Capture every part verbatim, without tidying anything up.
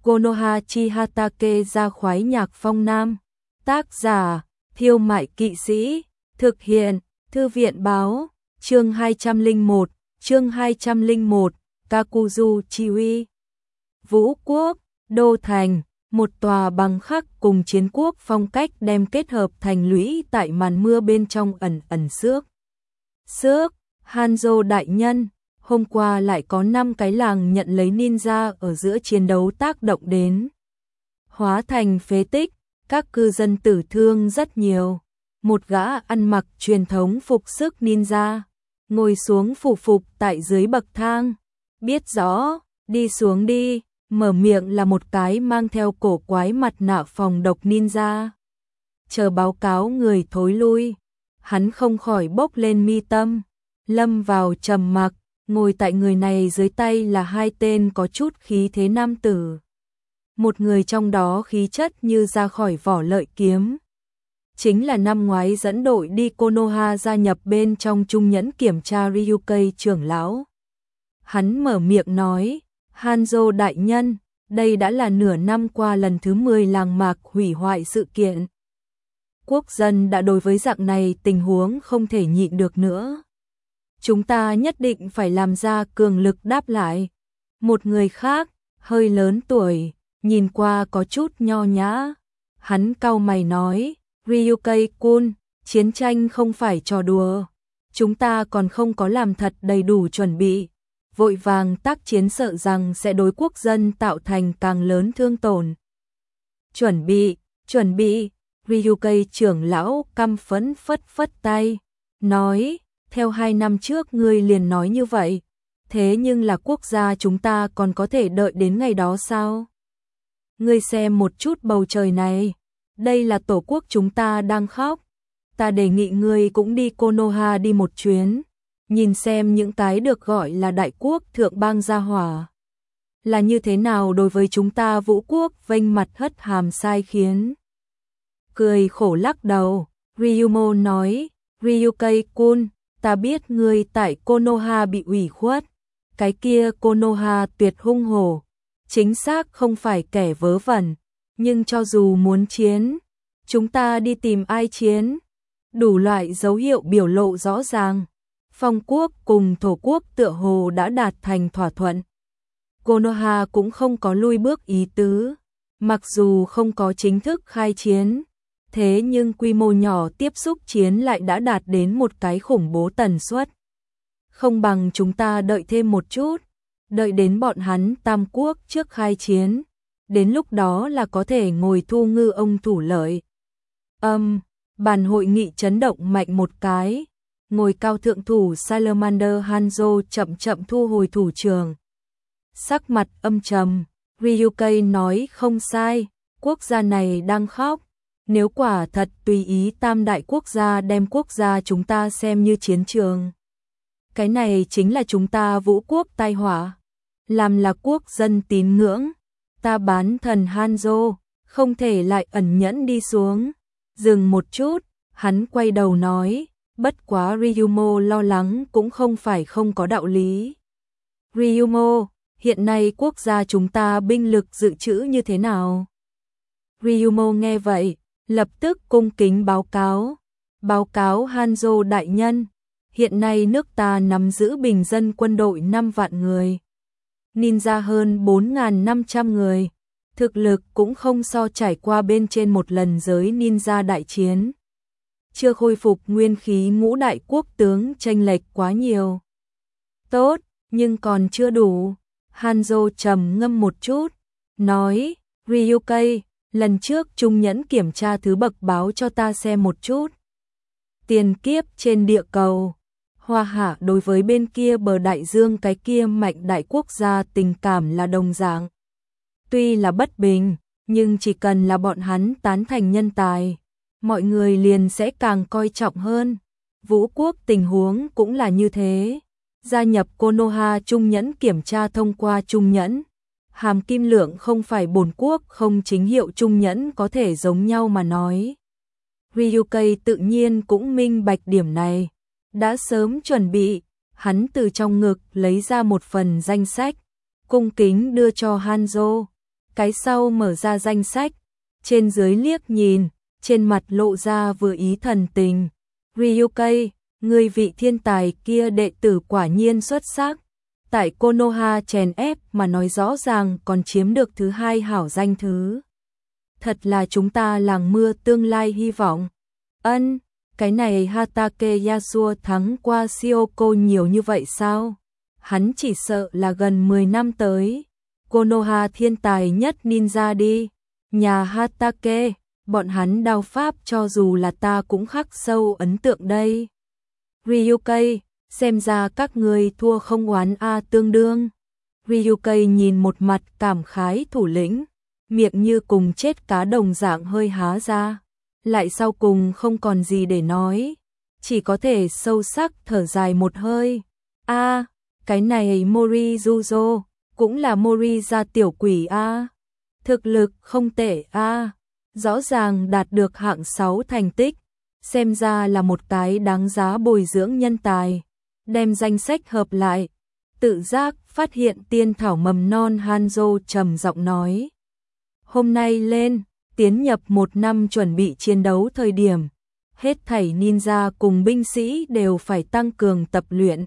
Konoha Chihatake ra khoái nhạc phong nam. Tác giả, Thiêu Mại Kỵ Sĩ. Thực hiện, Thư viện báo. Chương hai trăm lẻ một, chương hai trăm lẻ một, Kakuzu Chiwi. Vũ quốc, đô thành, một tòa bằng khắc cùng chiến quốc phong cách đem kết hợp thành lũy tại màn mưa bên trong ẩn ẩn xước. Xước, Hanzo đại nhân, hôm qua lại có năm cái làng nhận lấy ninja ở giữa chiến đấu tác động đến. Hóa thành phế tích, các cư dân tử thương rất nhiều. Một gã ăn mặc truyền thống phục sức ninja, ngồi xuống phủ phục tại dưới bậc thang. Biết rõ, đi xuống đi, mở miệng là một cái mang theo cổ quái mặt nạ phòng độc ninja. Chờ báo cáo người thối lui, hắn không khỏi bốc lên mi tâm, lâm vào trầm mặc, ngồi tại người này dưới tay là hai tên có chút khí thế nam tử. Một người trong đó khí chất như ra khỏi vỏ lợi kiếm. Chính là năm ngoái dẫn đội đi Konoha gia nhập bên trong trung nhẫn kiểm tra Ryukei trưởng lão. Hắn mở miệng nói, Hanzo đại nhân, đây đã là nửa năm qua lần thứ mười làng mạc hủy hoại sự kiện. Quốc dân đã đối với dạng này tình huống không thể nhịn được nữa. Chúng ta nhất định phải làm ra cường lực đáp lại. Một người khác, hơi lớn tuổi, nhìn qua có chút nho nhã. Hắn cau mày nói, Ryukei-kun, chiến tranh không phải trò đùa. Chúng ta còn không có làm thật đầy đủ chuẩn bị. Vội vàng tác chiến sợ rằng sẽ đối quốc dân tạo thành càng lớn thương tổn. Chuẩn bị, chuẩn bị, Ryukei trưởng lão căm phẫn phất phất tay, nói, theo hai năm trước ngươi liền nói như vậy, thế nhưng là quốc gia chúng ta còn có thể đợi đến ngày đó sao? Ngươi xem một chút bầu trời này, đây là tổ quốc chúng ta đang khóc, ta đề nghị ngươi cũng đi Konoha đi một chuyến. Nhìn xem những cái được gọi là đại quốc thượng bang gia hỏa là như thế nào đối với chúng ta vũ quốc vênh mặt hất hàm sai khiến. Cười khổ lắc đầu, Ryumo nói, Ryukei-kun, ta biết ngươi tại Konoha bị ủy khuất. Cái kia Konoha tuyệt hung hổ, chính xác không phải kẻ vớ vẩn, nhưng cho dù muốn chiến, chúng ta đi tìm ai chiến? Đủ loại dấu hiệu biểu lộ rõ ràng. Phong quốc cùng thổ quốc tựa hồ đã đạt thành thỏa thuận. Konoha cũng không có lui bước ý tứ, mặc dù không có chính thức khai chiến, thế nhưng quy mô nhỏ tiếp xúc chiến lại đã đạt đến một cái khủng bố tần suất. Không bằng chúng ta đợi thêm một chút, đợi đến bọn hắn tam quốc trước khai chiến, đến lúc đó là có thể ngồi thu ngư ông thủ lợi. Âm, um, bàn hội nghị chấn động mạnh một cái. Ngồi cao thượng thủ Salamander Hanzo chậm chậm thu hồi thủ trường. Sắc mặt âm trầm, Ryukei nói không sai, quốc gia này đang khóc. Nếu quả thật tùy ý tam đại quốc gia đem quốc gia chúng ta xem như chiến trường. Cái này chính là chúng ta vũ quốc tai họa. Làm là quốc dân tín ngưỡng, ta bán thần Hanzo, không thể lại ẩn nhẫn đi xuống. Dừng một chút, hắn quay đầu nói. Bất quá Ryumo lo lắng cũng không phải không có đạo lý. Ryumo, hiện nay quốc gia chúng ta binh lực dự trữ như thế nào? Ryumo nghe vậy, lập tức cung kính báo cáo. Báo cáo Hanzo đại nhân, hiện nay nước ta nắm giữ bình dân quân đội năm vạn người. Ninja hơn bốn nghìn năm trăm người. Thực lực cũng không so trải qua bên trên một lần giới ninja đại chiến. Chưa khôi phục nguyên khí ngũ đại quốc tướng chênh lệch quá nhiều. Tốt, nhưng còn chưa đủ. Hanzo trầm ngâm một chút, nói, Ryukei, lần trước trung nhẫn kiểm tra thứ bậc báo cho ta xem một chút. Tiền kiếp trên địa cầu, Hoa Hạ đối với bên kia bờ đại dương cái kia mạnh đại quốc gia tình cảm là đồng dạng. Tuy là bất bình, nhưng chỉ cần là bọn hắn tán thành nhân tài, mọi người liền sẽ càng coi trọng hơn. Vũ quốc tình huống cũng là như thế. Gia nhập Konoha trung nhẫn kiểm tra thông qua trung nhẫn. Hàm kim lượng không phải bổn quốc không chính hiệu trung nhẫn có thể giống nhau mà nói. Ryukei tự nhiên cũng minh bạch điểm này. Đã sớm chuẩn bị, hắn từ trong ngực lấy ra một phần danh sách, cung kính đưa cho Hanzo. Cái sau mở ra danh sách, trên dưới liếc nhìn, trên mặt lộ ra vừa ý thần tình. Ryukai, người vị thiên tài kia đệ tử quả nhiên xuất sắc. Tại Konoha chèn ép mà nói rõ ràng còn chiếm được thứ hai hảo danh thứ. Thật là chúng ta làng mưa tương lai hy vọng. Ân, cái này Hatake Yasuo thắng qua Shioko nhiều như vậy sao? Hắn chỉ sợ là gần mười năm tới. Konoha thiên tài nhất ninja đi. Nhà Hatake, bọn hắn đao pháp cho dù là ta cũng khắc sâu ấn tượng đây. Ryukai, xem ra các người thua không oán a tương đương. Ryukai nhìn một mặt cảm khái thủ lĩnh, miệng như cùng chết cá đồng dạng hơi há ra, lại sau cùng không còn gì để nói, chỉ có thể sâu sắc thở dài một hơi. A, cái này Morizuzo, cũng là Mori gia tiểu quỷ a. Thực lực không tệ a, rõ ràng đạt được hạng sáu thành tích, xem ra là một cái đáng giá bồi dưỡng nhân tài. Đem danh sách hợp lại, tự giác phát hiện tiên thảo mầm non Hanzo trầm giọng nói. Hôm nay lên, tiến nhập một năm chuẩn bị chiến đấu thời điểm, hết thảy ninja cùng binh sĩ đều phải tăng cường tập luyện.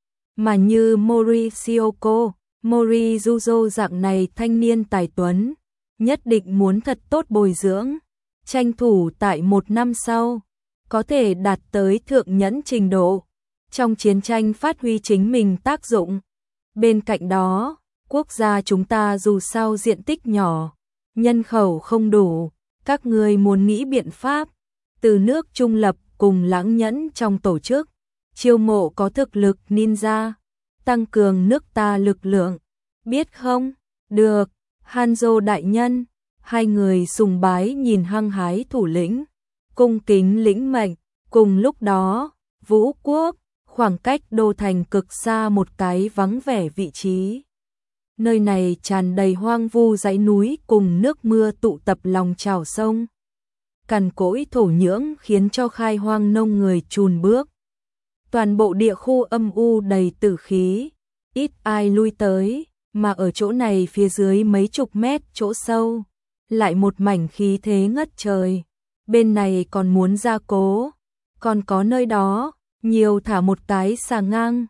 Mà như Mori Shioko, Morizuzo dạng này thanh niên tài tuấn, nhất định muốn thật tốt bồi dưỡng, tranh thủ tại một năm sau, có thể đạt tới thượng nhẫn trình độ, trong chiến tranh phát huy chính mình tác dụng. Bên cạnh đó, quốc gia chúng ta dù sao diện tích nhỏ, nhân khẩu không đủ, các người muốn nghĩ biện pháp, từ nước trung lập cùng lãng nhẫn trong tổ chức, chiêu mộ có thực lực ninja, tăng cường nước ta lực lượng, biết không? Được, Hanzo đại nhân, hai người sùng bái nhìn hăng hái thủ lĩnh, cung kính lĩnh mệnh, cùng lúc đó, Vũ Quốc, khoảng cách đô thành cực xa một cái vắng vẻ vị trí. Nơi này tràn đầy hoang vu dãy núi cùng nước mưa tụ tập lòng trào sông. Cằn cỗi thổ nhưỡng khiến cho khai hoang nông người chùn bước. Toàn bộ địa khu âm u đầy tử khí, ít ai lui tới, mà ở chỗ này phía dưới mấy chục mét chỗ sâu, lại một mảnh khí thế ngất trời. Bên này còn muốn gia cố, còn có nơi đó, nhiều thả một cái xà ngang.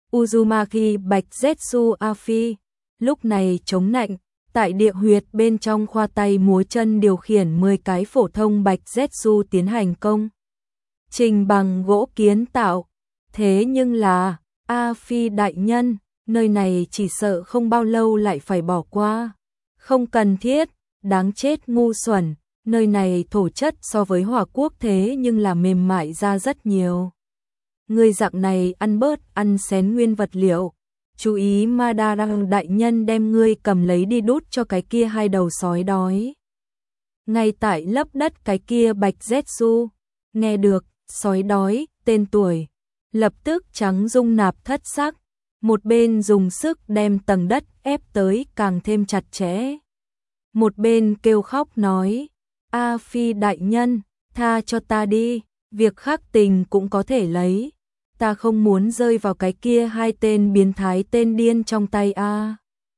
Uzumaki Bạch Zetsu Afi, lúc này chống nạnh, tại địa huyệt bên trong khoa tay múa chân điều khiển mười cái phổ thông Bạch Zetsu tiến hành công trình bằng gỗ kiến tạo. Thế nhưng là, Afi đại nhân, nơi này chỉ sợ không bao lâu lại phải bỏ qua. Không cần thiết, đáng chết ngu xuẩn, nơi này thổ chất so với Hỏa Quốc thế nhưng là mềm mại ra rất nhiều. Người dạng này ăn bớt ăn xén nguyên vật liệu. Chú ý Madara đại nhân đem ngươi cầm lấy đi đút cho cái kia hai đầu sói đói. Ngay tại lấp đất cái kia Bạch Zetsu, nghe được, sói đói, tên tuổi, lập tức trắng rung nạp thất sắc, một bên dùng sức đem tầng đất ép tới càng thêm chặt chẽ. Một bên kêu khóc nói, A Phi đại nhân, tha cho ta đi, việc khác tình cũng có thể lấy. Ta không muốn rơi vào cái kia hai tên biến thái tên điên trong tay a.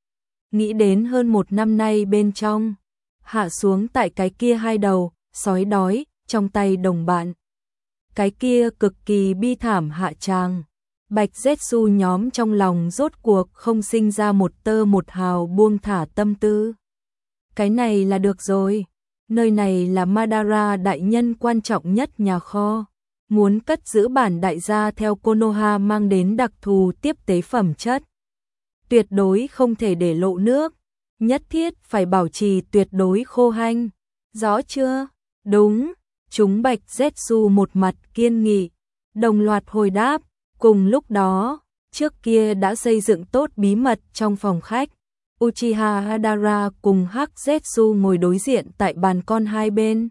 Nghĩ đến hơn một năm nay bên trong, hạ xuống tại cái kia hai đầu, sói đói, trong tay đồng bạn. Cái kia cực kỳ bi thảm hạ tràng. Bạch Zetsu nhóm trong lòng rốt cuộc không sinh ra một tơ một hào buông thả tâm tư. Cái này là được rồi. Nơi này là Madara đại nhân quan trọng nhất nhà kho. Muốn cất giữ bản đại gia theo Konoha mang đến đặc thù tiếp tế phẩm chất. Tuyệt đối không thể để lộ nước. Nhất thiết phải bảo trì tuyệt đối khô hanh. Rõ chưa? Đúng. Chúng Bạch Zetsu một mặt kiên nghị. Đồng loạt hồi đáp. Cùng lúc đó, trước kia đã xây dựng tốt bí mật trong phòng khách. Uchiha Hadara cùng Hắc Zetsu ngồi đối diện tại bàn con hai bên.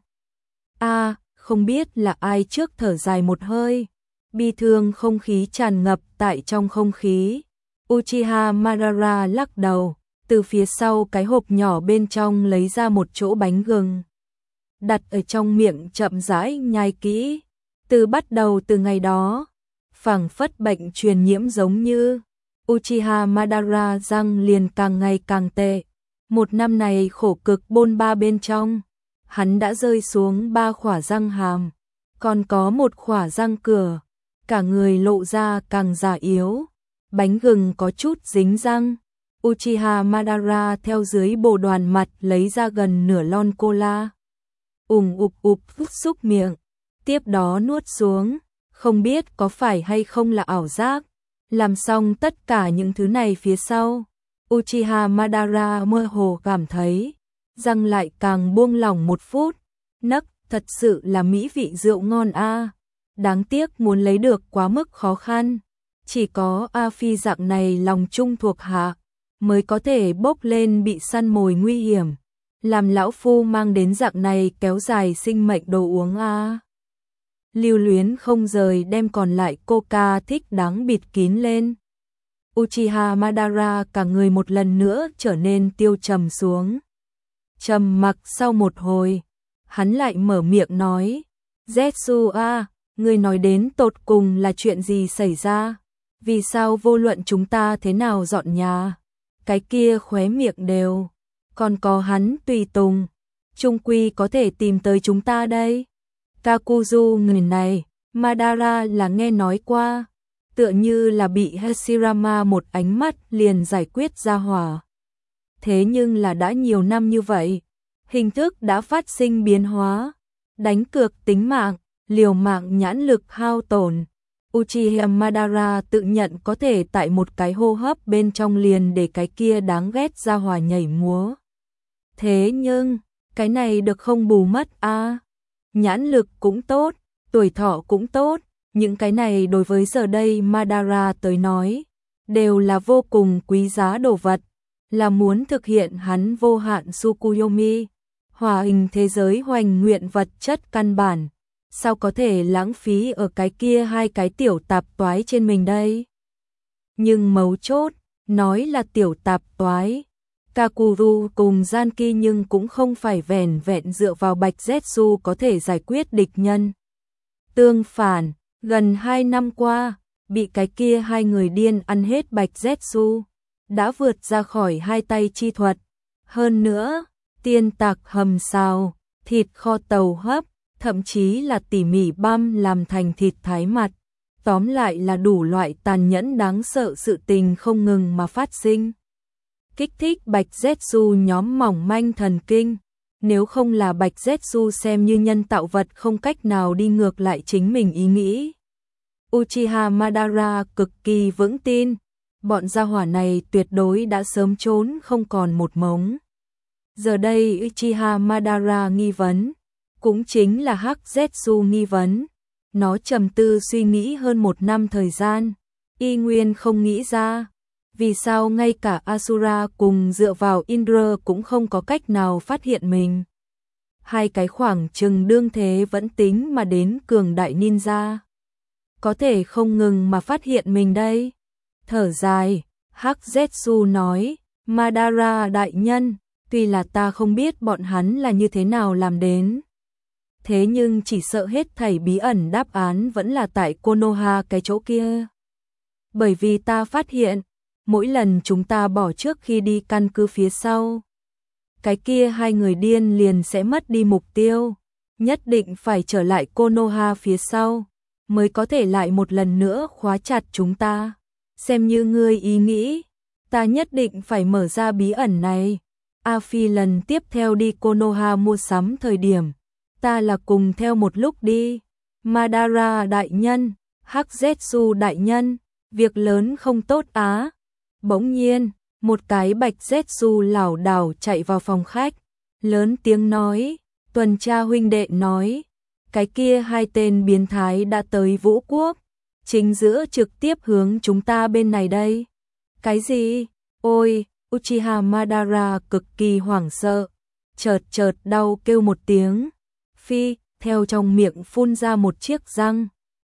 A, à, không biết là ai trước thở dài một hơi. Bi thương không khí tràn ngập tại trong không khí. Uchiha Madara lắc đầu, từ phía sau cái hộp nhỏ bên trong lấy ra một chỗ bánh gừng. Đặt ở trong miệng chậm rãi nhai kỹ. Từ bắt đầu từ ngày đó, phảng phất bệnh truyền nhiễm giống như Uchiha Madara răng liền càng ngày càng tệ. Một năm này khổ cực bôn ba bên trong, hắn đã rơi xuống ba khỏa răng hàm, còn có một khỏa răng cửa, cả người lộ ra càng già yếu, bánh gừng có chút dính răng. Uchiha Madara theo dưới bồ đoàn mặt lấy ra gần nửa lon cola. Ùng ụp ụp hút xúc miệng, tiếp đó nuốt xuống, không biết có phải hay không là ảo giác. Làm xong tất cả những thứ này phía sau, Uchiha Madara mơ hồ cảm thấy, răng lại càng buông lỏng một phút, nấc, thật sự là mỹ vị rượu ngon a. Đáng tiếc muốn lấy được quá mức khó khăn, chỉ có A Phi dạng này lòng trung thuộc hạ mới có thể bốc lên bị săn mồi nguy hiểm, làm lão phu mang đến dạng này kéo dài sinh mệnh đồ uống a. Lưu luyến không rời đem còn lại coca thích đáng bịt kín lên. Uchiha Madara cả người một lần nữa trở nên tiêu trầm xuống. Trầm mặc sau một hồi, hắn lại mở miệng nói, Zetsu a, ngươi nói đến tột cùng là chuyện gì xảy ra? Vì sao vô luận chúng ta thế nào dọn nhà, cái kia khóe miệng đều, còn có hắn tùy tùng, chung quy có thể tìm tới chúng ta đây? Kakuzu người này, Madara là nghe nói qua, tựa như là bị Hashirama một ánh mắt liền giải quyết ra hỏa. Thế nhưng là đã nhiều năm như vậy, hình thức đã phát sinh biến hóa, đánh cược tính mạng, liều mạng nhãn lực hao tổn. Uchiha Madara tự nhận có thể tại một cái hô hấp bên trong liền để cái kia đáng ghét ra hỏa nhảy múa. Thế nhưng, cái này được không bù mất a? À? Nhãn lực cũng tốt, tuổi thọ cũng tốt, những cái này đối với giờ đây Madara tới nói, đều là vô cùng quý giá đồ vật, là muốn thực hiện hắn vô hạn Tsukuyomi, hòa hình thế giới hoành nguyện vật chất căn bản. Sao có thể lãng phí ở cái kia hai cái tiểu tạp toái trên mình đây? Nhưng mấu chốt, nói là tiểu tạp toái, Kakuru cùng Zanki nhưng cũng không phải vẻn vẹn dựa vào Bạch Zetsu có thể giải quyết địch nhân. Tương phản, gần hai năm qua, bị cái kia hai người điên ăn hết Bạch Zetsu, đã vượt ra khỏi hai tay chi thuật. Hơn nữa, tiên tạc hầm xào, thịt kho tàu hấp, thậm chí là tỉ mỉ băm làm thành thịt thái mặt. Tóm lại là đủ loại tàn nhẫn đáng sợ sự tình không ngừng mà phát sinh. Kích thích Bạch Zetsu nhóm mỏng manh thần kinh. Nếu không là Bạch Zetsu xem như nhân tạo vật không cách nào đi ngược lại chính mình ý nghĩ. Uchiha Madara cực kỳ vững tin, bọn gia hỏa này tuyệt đối đã sớm trốn không còn một mống. Giờ đây Uchiha Madara nghi vấn, cũng chính là Hắc Zetsu nghi vấn. Nó trầm tư suy nghĩ hơn một năm thời gian, y nguyên không nghĩ ra, vì sao ngay cả Asura cùng dựa vào Indra cũng không có cách nào phát hiện mình. Hai cái khoảng chừng đương thế vẫn tính mà đến cường đại ninja, có thể không ngừng mà phát hiện mình đây. Thở dài, Hắc Zetsu nói, Madara đại nhân, tuy là ta không biết bọn hắn là như thế nào làm đến, thế nhưng chỉ sợ hết thảy bí ẩn đáp án vẫn là tại Konoha cái chỗ kia. Bởi vì ta phát hiện, mỗi lần chúng ta bỏ trước khi đi căn cứ phía sau, cái kia hai người điên liền sẽ mất đi mục tiêu, nhất định phải trở lại Konoha phía sau, mới có thể lại một lần nữa khóa chặt chúng ta. Xem như ngươi ý nghĩ, ta nhất định phải mở ra bí ẩn này. A Phi lần tiếp theo đi Konoha mua sắm thời điểm, ta là cùng theo một lúc đi. Madara đại nhân, Hắc Zetsu đại nhân, việc lớn không tốt á. Bỗng nhiên, một cái Bạch Zetsu lảo đảo chạy vào phòng khách, lớn tiếng nói, tuần tra huynh đệ nói, cái kia hai tên biến thái đã tới Vũ Quốc, chính giữa trực tiếp hướng chúng ta bên này đây. Cái gì? Ôi, Uchiha Madara cực kỳ hoảng sợ, chợt chợt đau kêu một tiếng. Phi, theo trong miệng phun ra một chiếc răng.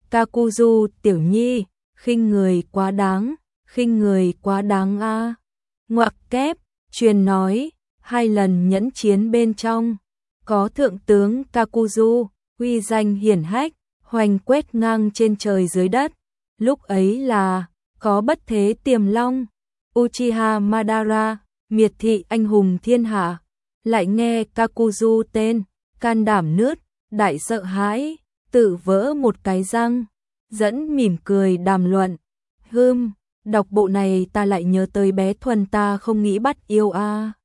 Kakuzu tiểu nhi, khinh người quá đáng, khinh người quá đáng a. À. Ngoặc kép, truyền nói, hai lần nhẫn chiến bên trong, có thượng tướng Kakuzu, uy danh hiển hách, hoành quét ngang trên trời dưới đất. Lúc ấy là, có bất thế tiềm long, Uchiha Madara, miệt thị anh hùng thiên hạ, lại nghe Kakuzu tên, can đảm nứt, đại sợ hãi, tự vỡ một cái răng, dẫn mỉm cười đàm luận. Hưm, đọc bộ này ta lại nhớ tới bé Thuần ta không nghĩ bắt yêu a.